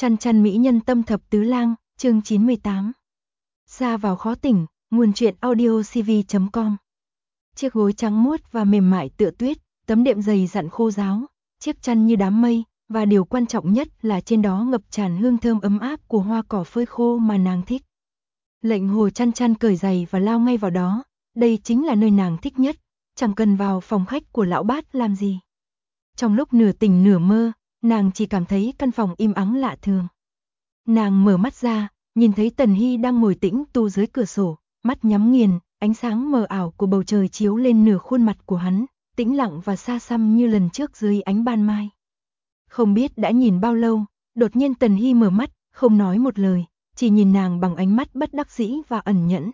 Chăn chăn mỹ nhân tâm thập tứ lang, chương 98. Ra vào khó tỉnh, nguồn truyện audio cv.com. Chiếc gối trắng muốt và mềm mại tựa tuyết, tấm đệm dày dặn khô ráo, chiếc chăn như đám mây, và điều quan trọng nhất là trên đó ngập tràn hương thơm ấm áp của hoa cỏ phơi khô mà nàng thích. Lệnh Hồ chăn chăn cởi giày và lao ngay vào đó, đây chính là nơi nàng thích nhất, chẳng cần vào phòng khách của lão bát làm gì. Trong lúc nửa tỉnh nửa mơ, nàng chỉ cảm thấy căn phòng im ắng lạ thường. Nàng mở mắt ra, nhìn thấy Tần Hy đang ngồi tĩnh tu dưới cửa sổ, mắt nhắm nghiền, ánh sáng mờ ảo của bầu trời chiếu lên nửa khuôn mặt của hắn, tĩnh lặng và xa xăm như lần trước dưới ánh ban mai. Không biết đã nhìn bao lâu, đột nhiên Tần Hy mở mắt, không nói một lời, chỉ nhìn nàng bằng ánh mắt bất đắc dĩ và ẩn nhẫn.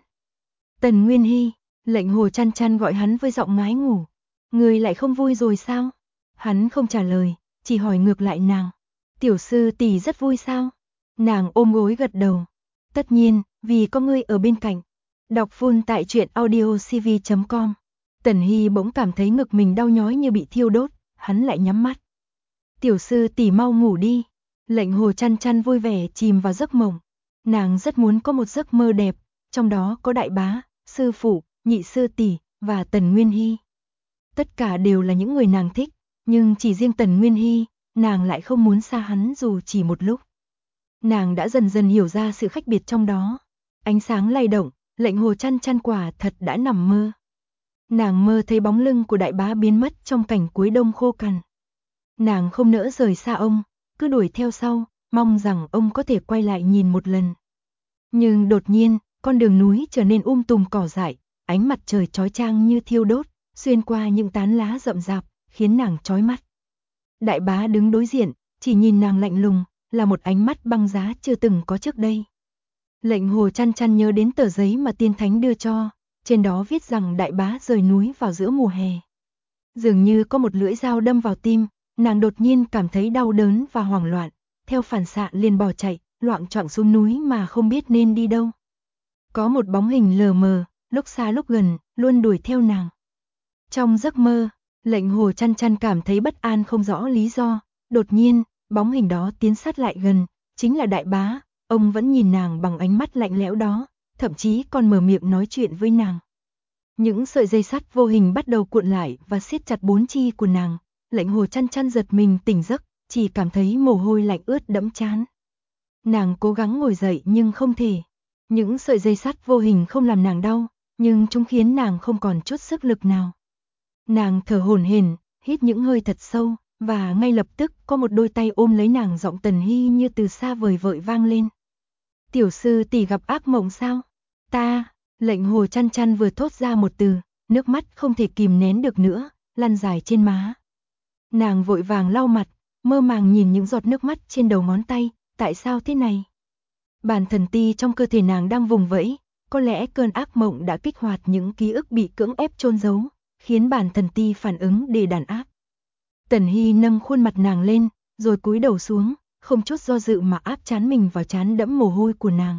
Tần Nguyên Hy, Lệnh Hồ chăn chăn gọi hắn với giọng ngái ngủ. Người lại không vui rồi sao? Hắn không trả lời, chỉ hỏi ngược lại nàng. Tiểu sư tỷ rất vui sao? Nàng ôm gối gật đầu. Tất nhiên, vì có ngươi ở bên cạnh. Đọc full tại truyện audio cv.com. Tần Hy bỗng cảm thấy ngực mình đau nhói như bị thiêu đốt, hắn lại nhắm mắt. Tiểu sư tỷ mau ngủ đi. Lệnh Hồ chăn chăn vui vẻ chìm vào giấc mộng. Nàng rất muốn có một giấc mơ đẹp, trong đó có đại bá, sư phụ, nhị sư tỷ và Tần Nguyên Hy. Tất cả đều là những người nàng thích, nhưng chỉ riêng Tần Nguyên Hy, nàng lại không muốn xa hắn dù chỉ một lúc. Nàng đã dần dần hiểu ra sự khác biệt trong đó. Ánh sáng lay động, Lệnh Hồ chăn chăn quả thật đã nằm mơ. Nàng mơ thấy bóng lưng của đại bá biến mất trong cảnh cuối đông khô cằn. Nàng không nỡ rời xa ông, cứ đuổi theo sau, mong rằng ông có thể quay lại nhìn một lần. Nhưng đột nhiên, con đường núi trở nên tùm cỏ dại, ánh mặt trời chói chang như thiêu đốt, xuyên qua những tán lá rậm rạp, khiến nàng chói mắt. Đại bá đứng đối diện, chỉ nhìn nàng lạnh lùng, là một ánh mắt băng giá chưa từng có trước đây. Lệnh Hồ chăn chăn nhớ đến tờ giấy mà tiên thánh đưa cho, trên đó viết rằng đại bá rời núi vào giữa mùa hè. Dường như có một lưỡi dao đâm vào tim, nàng đột nhiên cảm thấy đau đớn và hoảng loạn, theo phản xạ liền bỏ chạy, loạng choạng xuống núi mà không biết nên đi đâu. Có một bóng hình lờ mờ, lúc xa lúc gần, luôn đuổi theo nàng. Trong giấc mơ, Lệnh Hồ chăn chăn cảm thấy bất an không rõ lý do, đột nhiên, bóng hình đó tiến sát lại gần, chính là đại bá, ông vẫn nhìn nàng bằng ánh mắt lạnh lẽo đó, thậm chí còn mở miệng nói chuyện với nàng. Những sợi dây sắt vô hình bắt đầu cuộn lại và siết chặt bốn chi của nàng, Lệnh Hồ chăn chăn giật mình tỉnh giấc, chỉ cảm thấy mồ hôi lạnh ướt đẫm trán. Nàng cố gắng ngồi dậy nhưng không thể. Những sợi dây sắt vô hình không làm nàng đau, nhưng chúng khiến nàng không còn chút sức lực nào. Nàng thở hổn hển, hít những hơi thật sâu, và ngay lập tức có một đôi tay ôm lấy nàng, giọng Tần Hy như từ xa vời vợi vang lên. Tiểu sư tỷ gặp ác mộng sao? Ta, Lệnh Hồ chăn chăn vừa thốt ra một từ, nước mắt không thể kìm nén được nữa, lăn dài trên má. Nàng vội vàng lau mặt, mơ màng nhìn những giọt nước mắt trên đầu ngón tay, tại sao thế này? Bản thần ti trong cơ thể nàng đang vùng vẫy, có lẽ cơn ác mộng đã kích hoạt những ký ức bị cưỡng ép chôn giấu, khiến bản thần ti phản ứng để đàn áp. Tần Hy nâng khuôn mặt nàng lên, rồi cúi đầu xuống, không chút do dự mà áp trán mình vào trán đẫm mồ hôi của nàng.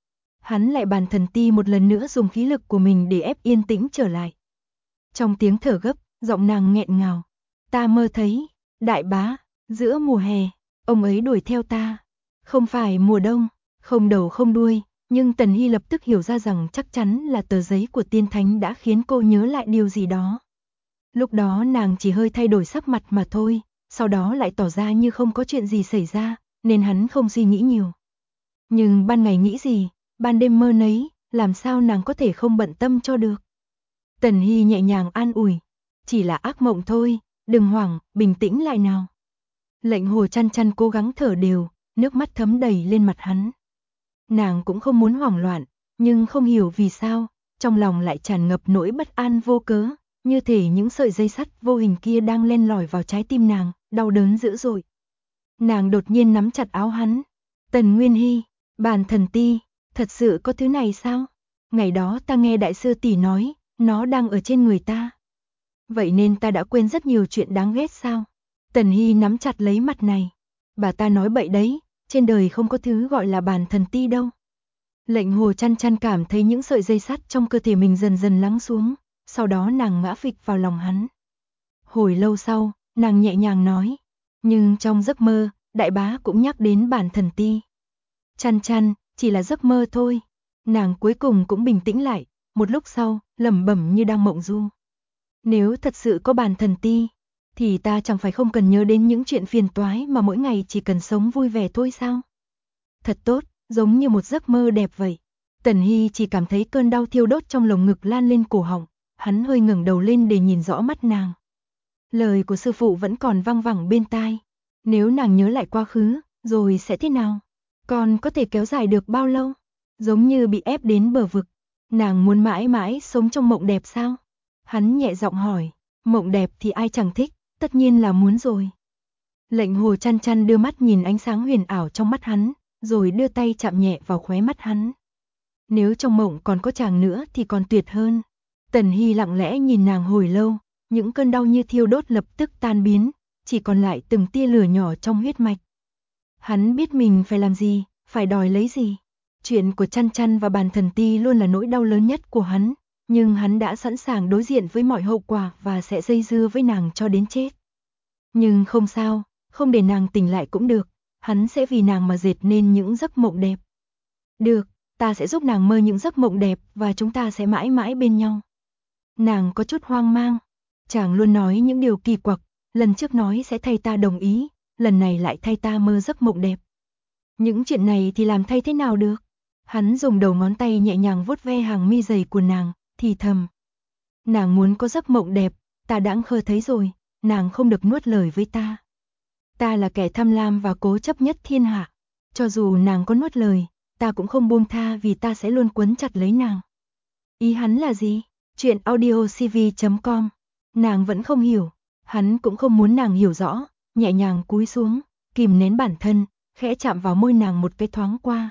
Hắn lại bản thần ti một lần nữa dùng khí lực của mình để ép yên tĩnh trở lại. Trong tiếng thở gấp, giọng nàng nghẹn ngào. Ta mơ thấy, đại bá, giữa mùa hè, ông ấy đuổi theo ta. Không phải mùa đông, không đầu không đuôi, nhưng Tần Hy lập tức hiểu ra rằng chắc chắn là tờ giấy của tiên thánh đã khiến cô nhớ lại điều gì đó. Lúc đó nàng chỉ hơi thay đổi sắc mặt mà thôi, sau đó lại tỏ ra như không có chuyện gì xảy ra, nên hắn không suy nghĩ nhiều. Nhưng ban ngày nghĩ gì, ban đêm mơ nấy, làm sao nàng có thể không bận tâm cho được. Tần Hy nhẹ nhàng an ủi, chỉ là ác mộng thôi, đừng hoảng, bình tĩnh lại nào. Lệnh Hồ chăn chăn cố gắng thở đều, nước mắt thấm đầy lên mặt hắn. Nàng cũng không muốn hoảng loạn, nhưng không hiểu vì sao, trong lòng lại tràn ngập nỗi bất an vô cớ, như thể những sợi dây sắt vô hình kia đang len lỏi vào trái tim nàng, đau đớn dữ dội. Nàng đột nhiên nắm chặt áo hắn. Tần Nguyên Hy, bản thần ti, thật sự có thứ này sao? Ngày đó ta nghe đại sư tỷ nói, nó đang ở trên người ta. Vậy nên ta đã quên rất nhiều chuyện đáng ghét sao? Tần Hy nắm chặt lấy mặt này. Bà ta nói bậy đấy, trên đời không có thứ gọi là bản thần ti đâu. Lệnh Hồ chăn chăn cảm thấy những sợi dây sắt trong cơ thể mình dần dần lắng xuống, sau đó nàng ngã phịch vào lòng hắn. Hồi lâu sau, nàng nhẹ nhàng nói, nhưng trong giấc mơ, đại bá cũng nhắc đến bản thần ti. Chăn chăn, chỉ là giấc mơ thôi. Nàng cuối cùng cũng bình tĩnh lại, một lúc sau, lẩm bẩm như đang mộng du. Nếu thật sự có bản thần ti, thì ta chẳng phải không cần nhớ đến những chuyện phiền toái mà mỗi ngày chỉ cần sống vui vẻ thôi sao? Thật tốt, giống như một giấc mơ đẹp vậy. Tần Hy chỉ cảm thấy cơn đau thiêu đốt trong lồng ngực lan lên cổ họng, hắn hơi ngẩng đầu lên để nhìn rõ mắt nàng. Lời của sư phụ vẫn còn văng vẳng bên tai. Nếu nàng nhớ lại quá khứ, rồi sẽ thế nào? Còn có thể kéo dài được bao lâu? Giống như bị ép đến bờ vực. Nàng muốn mãi mãi sống trong mộng đẹp sao? Hắn nhẹ giọng hỏi. Mộng đẹp thì ai chẳng thích, tất nhiên là muốn rồi. Lệnh Hồ Chăn Chăn đưa mắt nhìn ánh sáng huyền ảo trong mắt hắn, rồi đưa tay chạm nhẹ vào khóe mắt hắn. Nếu trong mộng còn có chàng nữa thì còn tuyệt hơn. Tần Hy lặng lẽ nhìn nàng hồi lâu, những cơn đau như thiêu đốt lập tức tan biến, chỉ còn lại từng tia lửa nhỏ trong huyết mạch. Hắn biết mình phải làm gì, phải đòi lấy gì. Chuyện của Chăn Chăn và bản thần ti luôn là nỗi đau lớn nhất của hắn, nhưng hắn đã sẵn sàng đối diện với mọi hậu quả và sẽ dây dưa với nàng cho đến chết. Nhưng không sao, không để nàng tỉnh lại cũng được, hắn sẽ vì nàng mà dệt nên những giấc mộng đẹp. Được, ta sẽ giúp nàng mơ những giấc mộng đẹp và chúng ta sẽ mãi mãi bên nhau. Nàng có chút hoang mang, chàng luôn nói những điều kỳ quặc, lần trước nói sẽ thay ta đồng ý, lần này lại thay ta mơ giấc mộng đẹp. Những chuyện này thì làm thay thế nào được? Hắn dùng đầu ngón tay nhẹ nhàng vuốt ve hàng mi dày của nàng, thì thầm. Nàng muốn có giấc mộng đẹp, ta đã khờ thấy rồi, nàng không được nuốt lời với ta. Ta là kẻ tham lam và cố chấp nhất thiên hạ, cho dù nàng có nuốt lời, ta cũng không buông tha vì ta sẽ luôn quấn chặt lấy nàng. Ý hắn là gì? Chuyện audiocv.com. Nàng vẫn không hiểu, hắn cũng không muốn nàng hiểu rõ, nhẹ nhàng cúi xuống, kìm nén bản thân, khẽ chạm vào môi nàng một cái thoáng qua.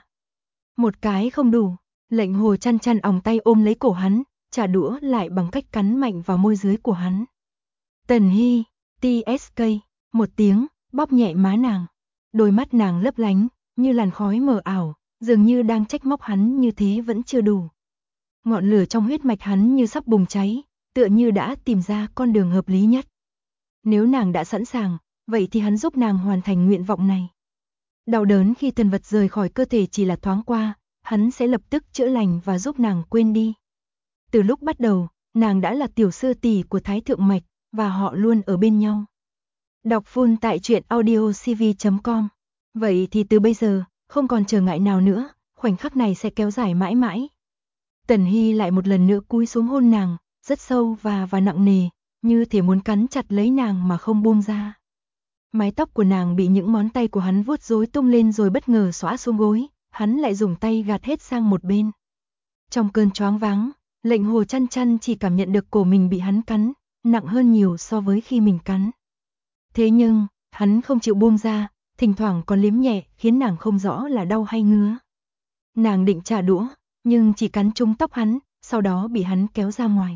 Một cái không đủ, Lệnh Hồ Chăn Chăn òng tay ôm lấy cổ hắn, trả đũa lại bằng cách cắn mạnh vào môi dưới của hắn. Tần Hy, TSK, một tiếng, bóp nhẹ má nàng. Đôi mắt nàng lấp lánh, như làn khói mờ ảo, dường như đang trách móc hắn như thế vẫn chưa đủ. Ngọn lửa trong huyết mạch hắn như sắp bùng cháy, tựa như đã tìm ra con đường hợp lý nhất. Nếu nàng đã sẵn sàng, vậy thì hắn giúp nàng hoàn thành nguyện vọng này. Đau đớn khi thần vật rời khỏi cơ thể chỉ là thoáng qua, hắn sẽ lập tức chữa lành và giúp nàng quên đi. Từ lúc bắt đầu, nàng đã là tiểu sư tỷ của Thái Thượng Mạch, và họ luôn ở bên nhau. Đọc full tại truyện audiocv.com. Vậy thì từ bây giờ, không còn trở ngại nào nữa, khoảnh khắc này sẽ kéo dài mãi mãi. Tần Hy lại một lần nữa cúi xuống hôn nàng, rất sâu và nặng nề, như thể muốn cắn chặt lấy nàng mà không buông ra. Mái tóc của nàng bị những ngón tay của hắn vuốt rối tung lên rồi bất ngờ xõa xuống gối, hắn lại dùng tay gạt hết sang một bên. Trong cơn choáng váng, Lệnh Hồ Chăn Chăn chỉ cảm nhận được cổ mình bị hắn cắn, nặng hơn nhiều so với khi mình cắn. Thế nhưng, hắn không chịu buông ra, thỉnh thoảng còn liếm nhẹ khiến nàng không rõ là đau hay ngứa. Nàng định trả đũa, nhưng chỉ cắn trúng tóc hắn, sau đó bị hắn kéo ra ngoài.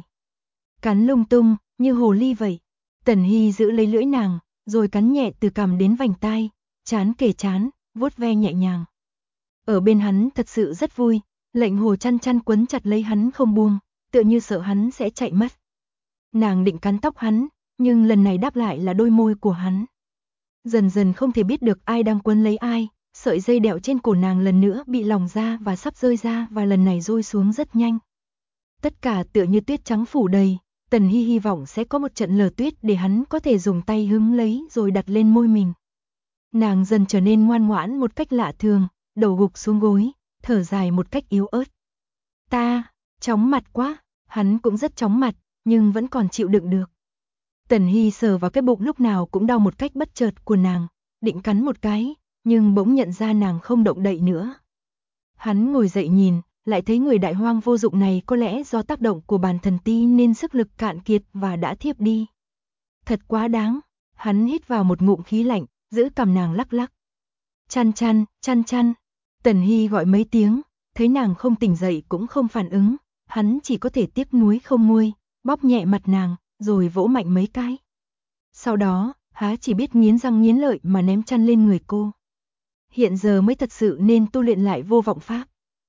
Cắn lung tung, như hồ ly vậy. Tần Hy giữ lấy lưỡi nàng, rồi cắn nhẹ từ cằm đến vành tai, trán kề trán, vuốt ve nhẹ nhàng. Ở bên hắn thật sự rất vui, Lệnh Hồ Chăn Chăn quấn chặt lấy hắn không buông, tựa như sợ hắn sẽ chạy mất. Nàng định cắn tóc hắn, nhưng lần này đáp lại là đôi môi của hắn. Dần dần không thể biết được ai đang quấn lấy ai, sợi dây đeo trên cổ nàng lần nữa bị lỏng ra và sắp rơi ra và lần này rơi xuống rất nhanh. Tất cả tựa như tuyết trắng phủ đầy, Tần Hy hy vọng sẽ có một trận lở tuyết để hắn có thể dùng tay hứng lấy rồi đặt lên môi mình. Nàng dần trở nên ngoan ngoãn một cách lạ thường, đầu gục xuống gối, thở dài một cách yếu ớt. Ta, chóng mặt quá, hắn cũng rất chóng mặt, nhưng vẫn còn chịu đựng được. Tần Hy sờ vào cái bụng lúc nào cũng đau một cách bất chợt của nàng, định cắn một cái, nhưng bỗng nhận ra nàng không động đậy nữa. Hắn ngồi dậy nhìn, lại thấy người đại hoang vô dụng này có lẽ do tác động của bản thần ti nên sức lực cạn kiệt và đã thiếp đi. Thật quá đáng, hắn hít vào một ngụm khí lạnh, giữ cằm nàng lắc lắc. Chăn chăn, chăn chăn. Tần Hy gọi mấy tiếng, thấy nàng không tỉnh dậy cũng không phản ứng, hắn chỉ có thể tiếc nuối không nguôi, bóp nhẹ mặt nàng, rồi vỗ mạnh mấy cái. Sau đó, há chỉ biết nghiến răng nghiến lợi mà ném chăn lên người cô. Hiện giờ mới thật sự nên tu luyện lại vô vọng pháp.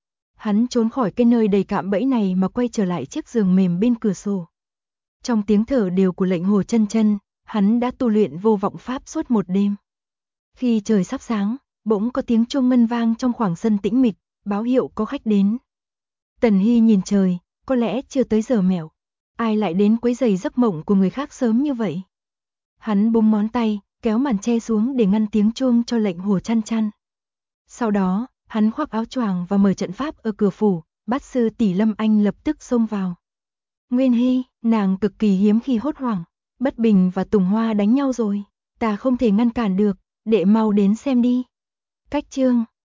Hắn trốn khỏi cái nơi đầy cạm bẫy này mà quay trở lại chiếc giường mềm bên cửa sổ. Trong tiếng thở đều của Lệnh Hồ Chăn Chăn, hắn đã tu luyện vô vọng pháp suốt một đêm. Khi trời sắp sáng, bỗng có tiếng chuông ngân vang trong khoảng sân tĩnh mịch, báo hiệu có khách đến. Tần Hy nhìn trời, có lẽ chưa tới giờ mẹo. Ai lại đến quấy rầy giấc mộng của người khác sớm như vậy? Hắn búng ngón tay, kéo màn che xuống để ngăn tiếng chuông cho lệnh Hồ Chăn Chăn. Sau đó, hắn khoác áo choàng và mở trận pháp ở cửa phủ, bát sư tỷ Lâm Anh lập tức xông vào. Nguyên Hy, nàng cực kỳ hiếm khi hốt hoảng, Bất Bình và Tùng Hoa đánh nhau rồi, ta không thể ngăn cản được, đệ mau đến xem đi. Cách chương